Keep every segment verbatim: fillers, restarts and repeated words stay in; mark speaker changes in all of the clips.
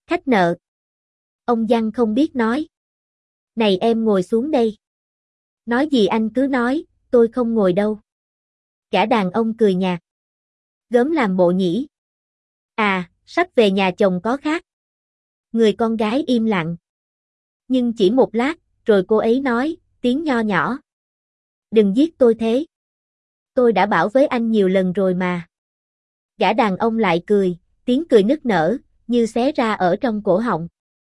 Speaker 1: Khách nợ. Ông Giăng không biết nói. Này em ngồi xuống đây. Nói gì anh cứ nói, tôi không ngồi đâu. Gã đàn ông cười nhạt. Gớm làm bộ nhỉ. À, sắp về nhà chồng có khác. Người con gái im lặng. Nhưng chỉ một lát, rồi cô ấy nói, tiếng nho nhỏ. Đừng giết tôi thế. Tôi đã bảo với anh nhiều lần rồi mà. Gã đàn ông lại cười, tiếng cười nức nở, như xé ra ở trong cổ họng.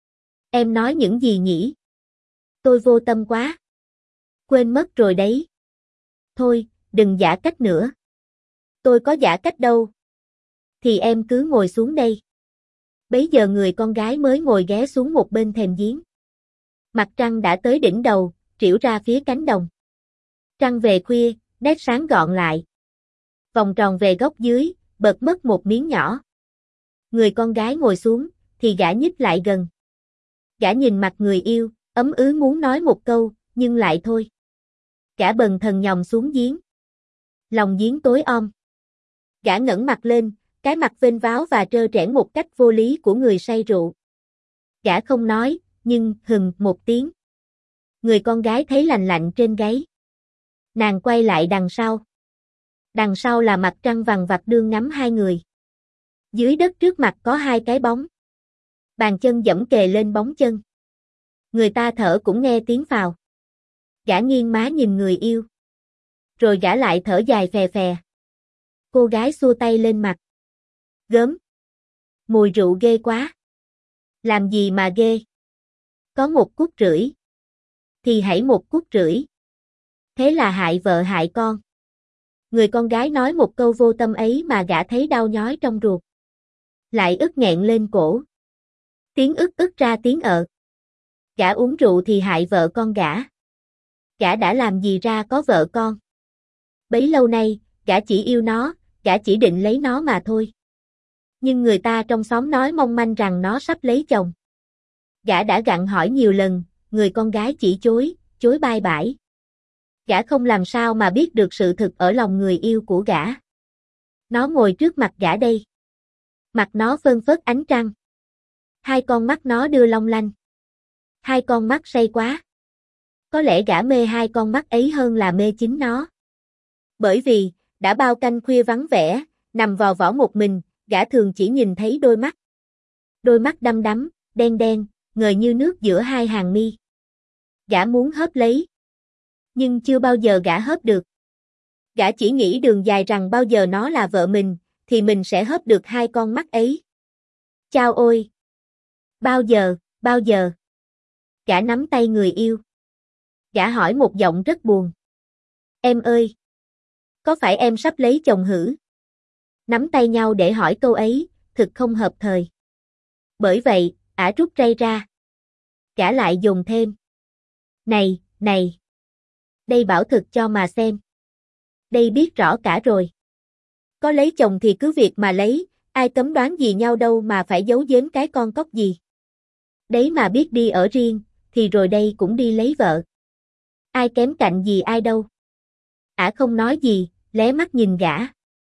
Speaker 1: Em nói những gì nhỉ? Tôi vô tâm quá. Quên mất rồi đấy. Thôi, đừng giả cách nữa. Tôi có giả cách đâu. Thì em cứ ngồi xuống đây. Bấy giờ người con gái mới ngồi ghé xuống một bên thềm giếng. Mặt trăng đã tới đỉnh đầu, trĩu ra phía cánh đồng. Trăng về khuya, nét sáng gọn lại. Vòng tròn về góc dưới, bật mất một miếng nhỏ. Người con gái ngồi xuống, thì gã nhích lại gần. Gã nhìn mặt người yêu, ấm ứ muốn nói một câu, nhưng lại thôi. Gã bần thần nhòng xuống giếng. Lòng giếng tối om. Gã ngẩng mặt lên, cái mặt vênh váo và trơ trẽn một cách vô lý của người say rượu. Gã không nói, nhưng hừm một tiếng. Người con gái thấy lành lạnh trên gáy. Nàng quay lại đằng sau. Đằng sau là mặt trăng vằng vặc đương ngắm hai người. Dưới đất trước mặt có hai cái bóng. Bàn chân giẫm kề lên bóng chân. Người ta thở cũng nghe tiếng phào. Gã nghiêng má nhìn người yêu. Rồi gã lại thở dài phè phè. Cô gái xua tay lên mặt. Gớm. Mùi rượu ghê quá. Làm gì mà ghê. Có một cút rưỡi. Thì hãy một cút rưỡi. Thế là hại vợ hại con. Người con gái nói một câu vô tâm ấy mà gã thấy đau nhói trong ruột. Lại ức nghẹn lên cổ. Tiếng ức ức ra tiếng ợ. Gã uống rượu thì hại vợ con gã. Gã đã làm gì ra có vợ con. Bấy lâu nay, gã chỉ yêu nó, gã chỉ định lấy nó mà thôi. Nhưng người ta trong xóm nói mong manh rằng nó sắp lấy chồng. Gã đã gặng hỏi nhiều lần, người con gái chỉ chối, chối bai bãi. Gã không làm sao mà biết được sự thực ở lòng người yêu của gã. Nó ngồi trước mặt gã đây. Mặt nó phơn phớt ánh trăng. Hai con mắt nó đưa long lanh. Hai con mắt say quá. Có lẽ gã mê hai con mắt ấy hơn là mê chính nó. Bởi vì, đã bao canh khuya vắng vẻ, nằm vò võ một mình, gã thường chỉ nhìn thấy đôi mắt. Đôi mắt đăm đắm, đen đen, ngời như nước giữa hai hàng mi. Gã muốn hớp lấy. Nhưng chưa bao giờ gã hớp được. Gã chỉ nghĩ đường dài rằng bao giờ nó là vợ mình, thì mình sẽ hớp được hai con mắt ấy. Chao ôi! Bao giờ, bao giờ? Gã nắm tay người yêu. Gã hỏi một giọng rất buồn. Em ơi! Có phải em sắp lấy chồng hử? Nắm tay nhau để hỏi câu ấy, thực không hợp thời. Bởi vậy, ả rút ray ra. Gã lại dùng thêm. Này, này! Đây bảo thực cho mà xem. Đây biết rõ cả rồi. Có lấy chồng thì cứ việc mà lấy, ai cấm đoán gì nhau đâu mà phải giấu giếm cái con cóc gì. Đấy mà biết đi ở riêng, thì rồi đây cũng đi lấy vợ. Ai kém cạnh gì ai đâu. Ả không nói gì, lé mắt nhìn gã.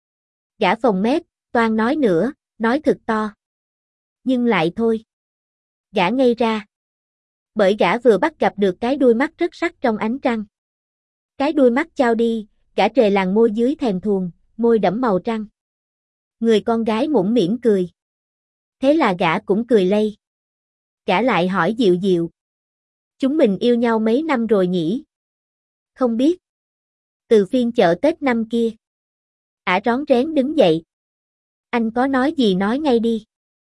Speaker 1: Gã phồng mép, toan nói nữa, nói thật to. Nhưng lại thôi. Gã ngây ra. Bởi gã vừa bắt gặp được cái đuôi mắt rất sắc trong ánh trăng. Cái đuôi mắt trao đi, gã trề làn môi dưới thèm thuồng, môi đẫm màu trăng. Người con gái mũm mỉm cười. Thế là gã cũng cười lây. Gã lại hỏi dịu dịu. Chúng mình yêu nhau mấy năm rồi nhỉ? Không biết. Từ phiên chợ Tết năm kia. Ả rón rén đứng dậy. Anh có nói gì nói ngay đi.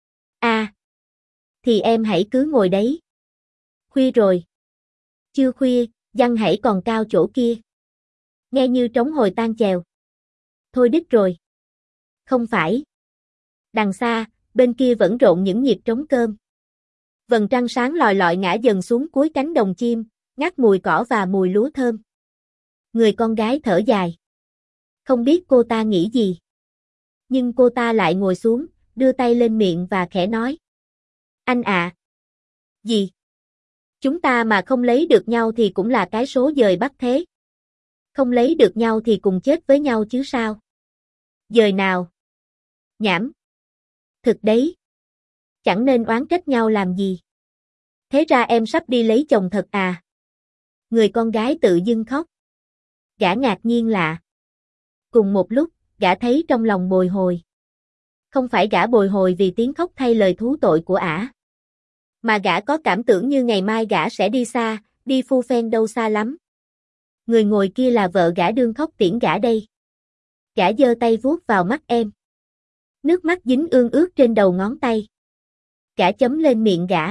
Speaker 1: À. Thì em hãy cứ ngồi đấy. Khuya rồi. Chưa khuya, giăng hãy còn cao chỗ kia. Nghe như trống hồi tang chèo. Thôi đích rồi. Không phải. Đằng xa, bên kia vẫn rộn những nhịp trống cơm. Vầng trăng sáng lòi lọi ngã dần xuống cuối cánh đồng chim, ngát mùi cỏ và mùi lúa thơm. Người con gái thở dài. Không biết cô ta nghĩ gì. Nhưng cô ta lại ngồi xuống, đưa tay lên miệng và khẽ nói. Anh ạ. À. Gì? Chúng ta mà không lấy được nhau thì cũng là cái số dời bắt thế. Không lấy được nhau thì cùng chết với nhau chứ sao? Dời nào? Nhảm. Thực đấy. Chẳng nên oán trách nhau làm gì. Thế ra em sắp đi lấy chồng thật à? Người con gái tự dưng khóc. Gã ngạc nhiên lạ. Cùng một lúc, gã thấy trong lòng bồi hồi. Không phải gã bồi hồi vì tiếng khóc thay lời thú tội của ả, mà gã có cảm tưởng như ngày mai gã sẽ đi xa, đi phu phen đâu xa lắm. Người ngồi kia là vợ gã đương khóc tiễn gã đây. Gã giơ tay vuốt vào mắt em. Nước mắt dính ương ướt trên đầu ngón tay. Gã chấm lên miệng gã.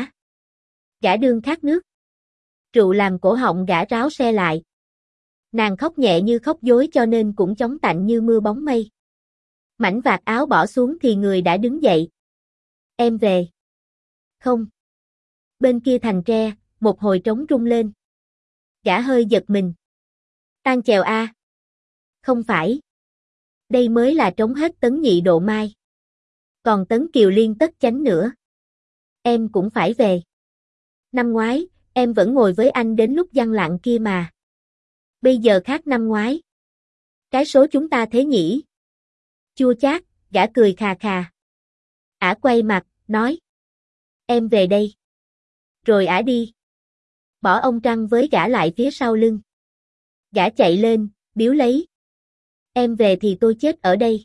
Speaker 1: Gã đương khát nước. Rượu làm cổ họng gã ráo se lại. Nàng khóc nhẹ như khóc dối cho nên cũng chóng tạnh như mưa bóng mây. Mảnh vạt áo bỏ xuống thì người đã đứng dậy. Em về. Không. Bên kia thành tre, một hồi trống rung lên. Gã hơi giật mình. Tang chèo a. Không phải. Đây mới là trống hết Tấn Nhị Độ Mai. Còn Tấn Kiều Liên Tất Chánh nữa. Em cũng phải về. Năm ngoái, em vẫn ngồi với anh đến lúc giăng lặng kia mà. Bây giờ khác năm ngoái. Cái số chúng ta thế nhỉ? Chua chát, gã cười khà khà. Ả quay mặt, nói. Em về đây. Rồi ả đi. Bỏ ông Trăng với gã lại phía sau lưng. Gã chạy lên, biếu lấy. Em về thì tôi chết ở đây.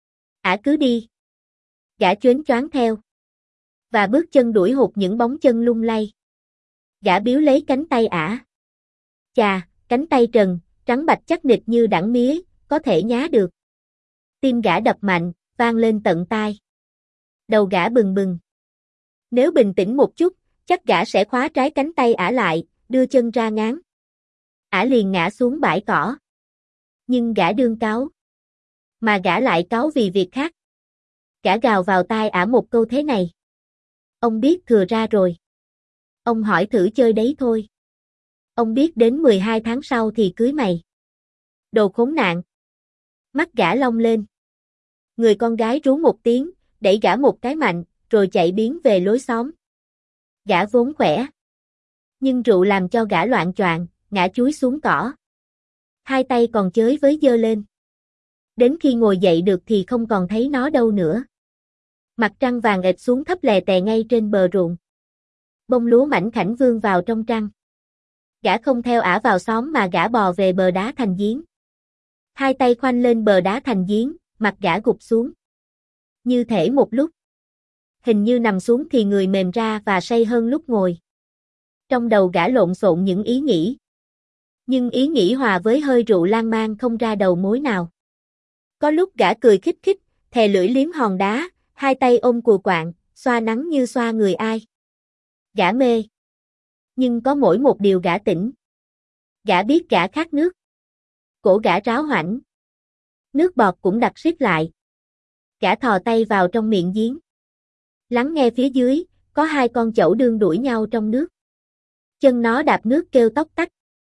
Speaker 1: Ả cứ đi. Gã choáng choáng theo. Và bước chân đuổi hụt những bóng chân lung lay. Gã biếu lấy cánh tay ả. Chà, cánh tay trần, trắng bạch chắc nịch như đẳng mía, có thể nhá được. Tim gã đập mạnh, vang lên tận tai. Đầu gã bừng bừng. Nếu bình tĩnh một chút, chắc gã sẽ khóa trái cánh tay ả lại, đưa chân ra ngáng. Ả liền ngã xuống bãi cỏ. Nhưng gã đương cáu. Mà gã lại cáu vì việc khác. Gã gào vào tai ả một câu thế này. Ông biết thừa ra rồi. Ông hỏi thử chơi đấy thôi. Ông biết đến mười hai tháng sau thì cưới mày. Đồ khốn nạn. Mắt gã long lên. Người con gái rú một tiếng, đẩy gã một cái mạnh, rồi chạy biến về lối xóm. Gã vốn khỏe. Nhưng rượu làm cho gã loạng choạng, ngã chúi xuống cỏ. Hai tay còn chới với giơ lên. Đến khi ngồi dậy được thì không còn thấy nó đâu nữa. Mặt trăng vàng ệt xuống thấp lè tè ngay trên bờ ruộng. Bông lúa mảnh khảnh vươn vào trong trăng. Gã không theo ả vào xóm mà gã bò về bờ đá thành giếng. Hai tay khoanh lên bờ đá thành giếng, mặt gã gục xuống. Như thể một lúc. Hình như nằm xuống thì người mềm ra và say hơn lúc ngồi. Trong đầu gã lộn xộn những ý nghĩ. Nhưng ý nghĩ hòa với hơi rượu lan man không ra đầu mối nào. Có lúc gã cười khích khích, thè lưỡi liếm hòn đá, hai tay ôm cùi quạng, xoa nắng như xoa người ai. Gã mê. Nhưng có mỗi một điều gã tỉnh. Gã biết gã khát nước. Cổ gã ráo hoảnh. Nước bọt cũng đặc xít lại. Gã thò tay vào trong miệng giếng. Lắng nghe phía dưới, có hai con chẩu đương đuổi nhau trong nước. Chân nó đạp nước kêu tóc tách.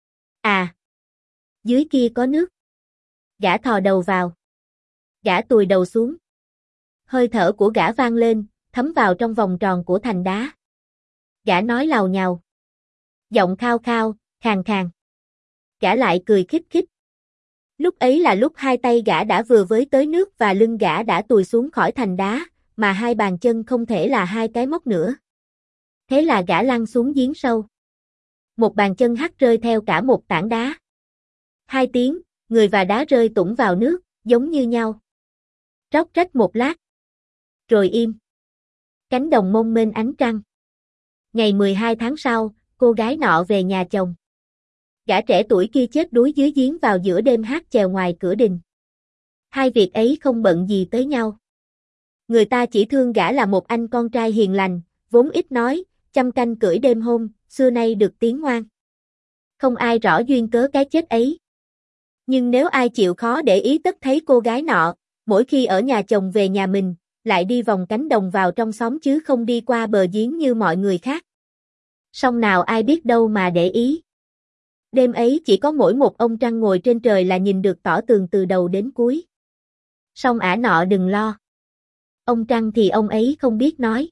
Speaker 1: À! Dưới kia có nước. Gã thò đầu vào. Gã tụi đầu xuống. Hơi thở của gã vang lên, thấm vào trong vòng tròn của thành đá. Gã nói làu nhàu. Giọng khao khao, khàn khàn. Gã lại cười khích khích. Lúc ấy là lúc hai tay gã đã vừa với tới nước và lưng gã đã tụi xuống khỏi thành đá, mà hai bàn chân không thể là hai cái móc nữa. Thế là gã lăn xuống giếng sâu. Một bàn chân hắt rơi theo cả một tảng đá. Hai tiếng, người và đá rơi tủng vào nước, giống như nhau. Róc rách một lát. Rồi im. Cánh đồng mông mênh ánh trăng. Ngày mười hai tháng sau, cô gái nọ về nhà chồng. Gã trẻ tuổi kia chết đuối dưới giếng vào giữa đêm hát chèo ngoài cửa đình. Hai việc ấy không bận gì tới nhau. Người ta chỉ thương gã là một anh con trai hiền lành, vốn ít nói, chăm canh cưỡi đêm hôm, xưa nay được tiếng ngoan. Không ai rõ duyên cớ cái chết ấy. Nhưng nếu ai chịu khó để ý tất thấy cô gái nọ, mỗi khi ở nhà chồng về nhà mình, lại đi vòng cánh đồng vào trong xóm chứ không đi qua bờ giếng như mọi người khác. Song nào ai biết đâu mà để ý. Đêm ấy chỉ có mỗi một ông trăng ngồi trên trời là nhìn được tỏ tường từ đầu đến cuối. Song ả nọ đừng lo. Ông trăng thì ông ấy không biết nói.